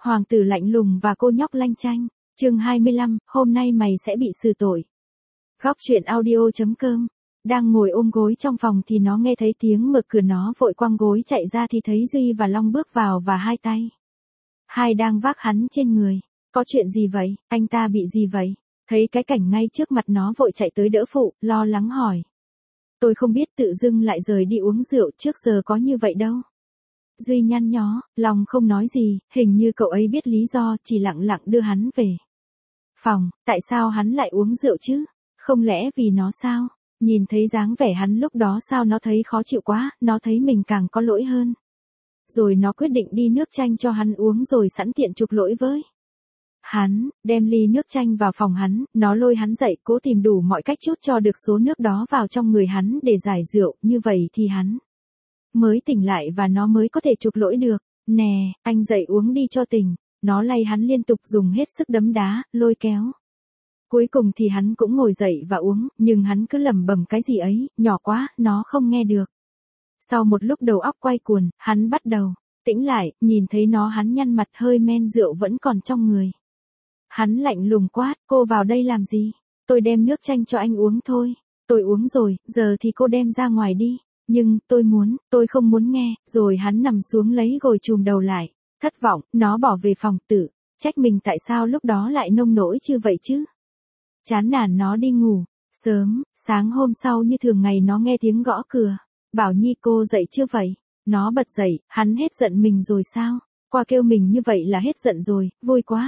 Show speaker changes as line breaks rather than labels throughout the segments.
Hoàng tử lạnh lùng và cô nhóc lanh chanh. Chương 25, hôm nay mày sẽ bị xử tội. Góc truyện audio.com. Đang ngồi ôm gối trong phòng thì nó nghe thấy tiếng mở cửa, nó vội quăng gối chạy ra thì thấy Duy và Long bước vào và hai đang vác hắn trên người. Có chuyện gì vậy, anh ta bị gì vậy? Thấy cái cảnh ngay trước mặt nó vội chạy tới đỡ phụ, lo lắng hỏi. Tôi không biết, tự dưng lại rời đi uống rượu, trước giờ có như vậy đâu. Duy nhăn nhó, Long không nói gì, hình như cậu ấy biết lý do, chỉ lặng lặng đưa hắn về phòng. Tại sao hắn lại uống rượu chứ? Không lẽ vì nó sao? Nhìn thấy dáng vẻ hắn lúc đó sao nó thấy khó chịu quá, nó thấy mình càng có lỗi hơn. Rồi nó quyết định đi nước chanh cho hắn uống rồi sẵn tiện chuộc lỗi với hắn, đem ly nước chanh vào phòng hắn, nó lôi hắn dậy, cố tìm đủ mọi cách chút cho được số nước đó vào trong người hắn để giải rượu, như vậy thì hắn mới tỉnh lại và nó mới có thể chuộc lỗi được. Nè, anh dậy uống đi cho tỉnh. Nó lay hắn liên tục, dùng hết sức đấm đá, lôi kéo. Cuối cùng thì hắn cũng ngồi dậy và uống, nhưng hắn cứ lẩm bẩm cái gì ấy, nhỏ quá, nó không nghe được. Sau một lúc đầu óc quay cuồng, hắn bắt đầu tỉnh lại, nhìn thấy nó, hắn nhăn mặt, hơi men rượu vẫn còn trong người. Hắn lạnh lùng quát, cô vào đây làm gì? Tôi đem nước chanh cho anh uống thôi. Tôi uống rồi, giờ thì cô đem ra ngoài đi. Nhưng, tôi không muốn nghe. Rồi hắn nằm xuống lấy gồi chùm đầu lại. Thất vọng, nó bỏ về phòng, tự trách mình tại sao lúc đó lại nông nỗi như vậy chứ. Chán nản nó đi ngủ. Sớm, sáng hôm sau như thường ngày nó nghe tiếng gõ cửa. Bảo Nhi, cô dậy chưa vậy? Nó bật dậy, hắn hết giận mình rồi sao? Qua kêu mình như vậy là hết giận rồi, vui quá.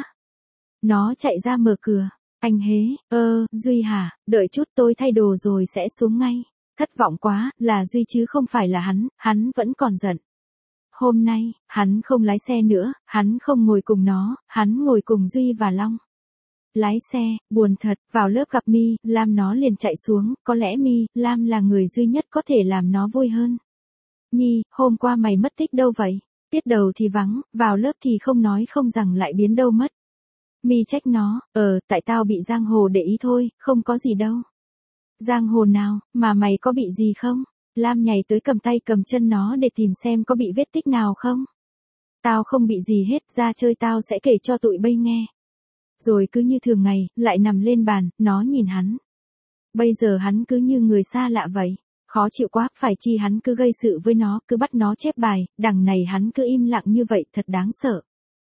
Nó chạy ra mở cửa. Anh hế, Duy hả, đợi chút tôi thay đồ rồi sẽ xuống ngay. Thất vọng quá, là Duy chứ không phải là hắn vẫn còn giận. Hôm nay, hắn không lái xe nữa, hắn không ngồi cùng nó, hắn ngồi cùng Duy và Long. Lái xe, buồn thật, vào lớp gặp My, Lam nó liền chạy xuống, có lẽ My, Lam là người duy nhất có thể làm nó vui hơn. Nhi, hôm qua mày mất tích đâu vậy? Tiết đầu thì vắng, vào lớp thì không nói không rằng lại biến đâu mất. My trách nó, tại tao bị giang hồ để ý thôi, không có gì đâu. Giang hồ nào, mà mày có bị gì không? Lam nhảy tới cầm tay cầm chân nó để tìm xem có bị vết tích nào không. Tao không bị gì hết, ra chơi tao sẽ kể cho tụi bay nghe. Rồi cứ như thường ngày, lại nằm lên bàn, nó nhìn hắn. Bây giờ hắn cứ như người xa lạ vậy. Khó chịu quá, phải chi hắn cứ gây sự với nó, cứ bắt nó chép bài, đằng này hắn cứ im lặng như vậy, thật đáng sợ.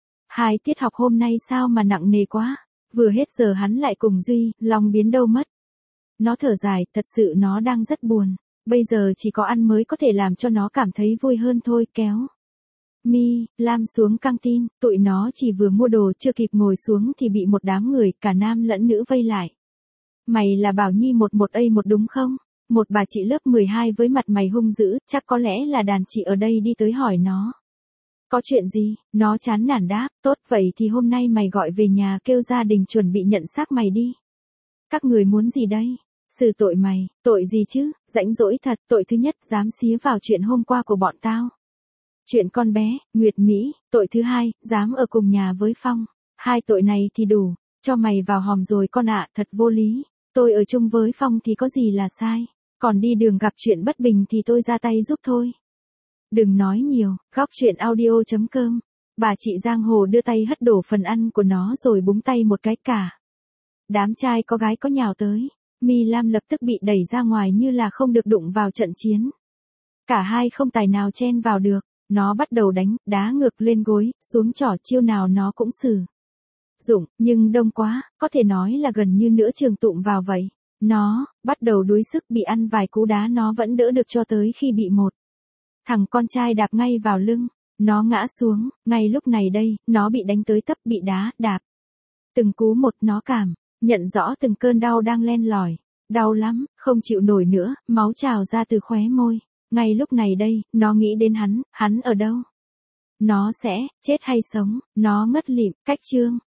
2 tiết học hôm nay sao mà nặng nề quá. Vừa hết giờ hắn lại cùng Duy, Long biến đâu mất. Nó thở dài, thật sự nó đang rất buồn. Bây giờ chỉ có ăn mới có thể làm cho nó cảm thấy vui hơn thôi, kéo My, Lam xuống căng tin, tụi nó chỉ vừa mua đồ chưa kịp ngồi xuống thì bị một đám người, cả nam lẫn nữ vây lại. Mày là Bảo Nhi 11A1 đúng không? Một bà chị lớp 12 với mặt mày hung dữ, chắc có lẽ là đàn chị ở đây đi tới hỏi nó. Có chuyện gì? Nó chán nản đáp, tốt vậy thì hôm nay mày gọi về nhà kêu gia đình chuẩn bị nhận xác mày đi. Các người muốn gì đây? Xử tội mày, tội gì chứ, rãnh rỗi thật, tội thứ nhất, dám xía vào chuyện hôm qua của bọn tao. Chuyện con bé, Nguyệt Mỹ, tội thứ hai, dám ở cùng nhà với Phong. 2 tội này thì đủ, cho mày vào hòm rồi con ạ, thật vô lý. Tôi ở chung với Phong thì có gì là sai, còn đi đường gặp chuyện bất bình thì tôi ra tay giúp thôi. Đừng nói nhiều, góc truyện audio.com. Bà chị giang hồ đưa tay hất đổ phần ăn của nó rồi búng tay một cái cả. Đám trai có gái có nhào tới. My Lam lập tức bị đẩy ra ngoài như là không được đụng vào trận chiến. Cả hai không tài nào chen vào được. Nó bắt đầu đánh, đá ngược lên gối, xuống trỏ, chiêu nào nó cũng sử dụng, nhưng đông quá, có thể nói là gần như nửa trường tụm vào vậy. Nó bắt đầu đuối sức, bị ăn vài cú đá nó vẫn đỡ được cho tới khi bị một thằng con trai đạp ngay vào lưng. Nó ngã xuống, ngay lúc này đây, nó bị đánh tới tấp, bị đá, đạp. Từng cú một nó cảm nhận rõ từng cơn đau đang len lỏi. Đau lắm, không chịu nổi nữa, máu trào ra từ khóe môi. Ngay lúc này đây, nó nghĩ đến hắn ở đâu? Nó sẽ chết hay sống? Nó ngất lịm, cách chương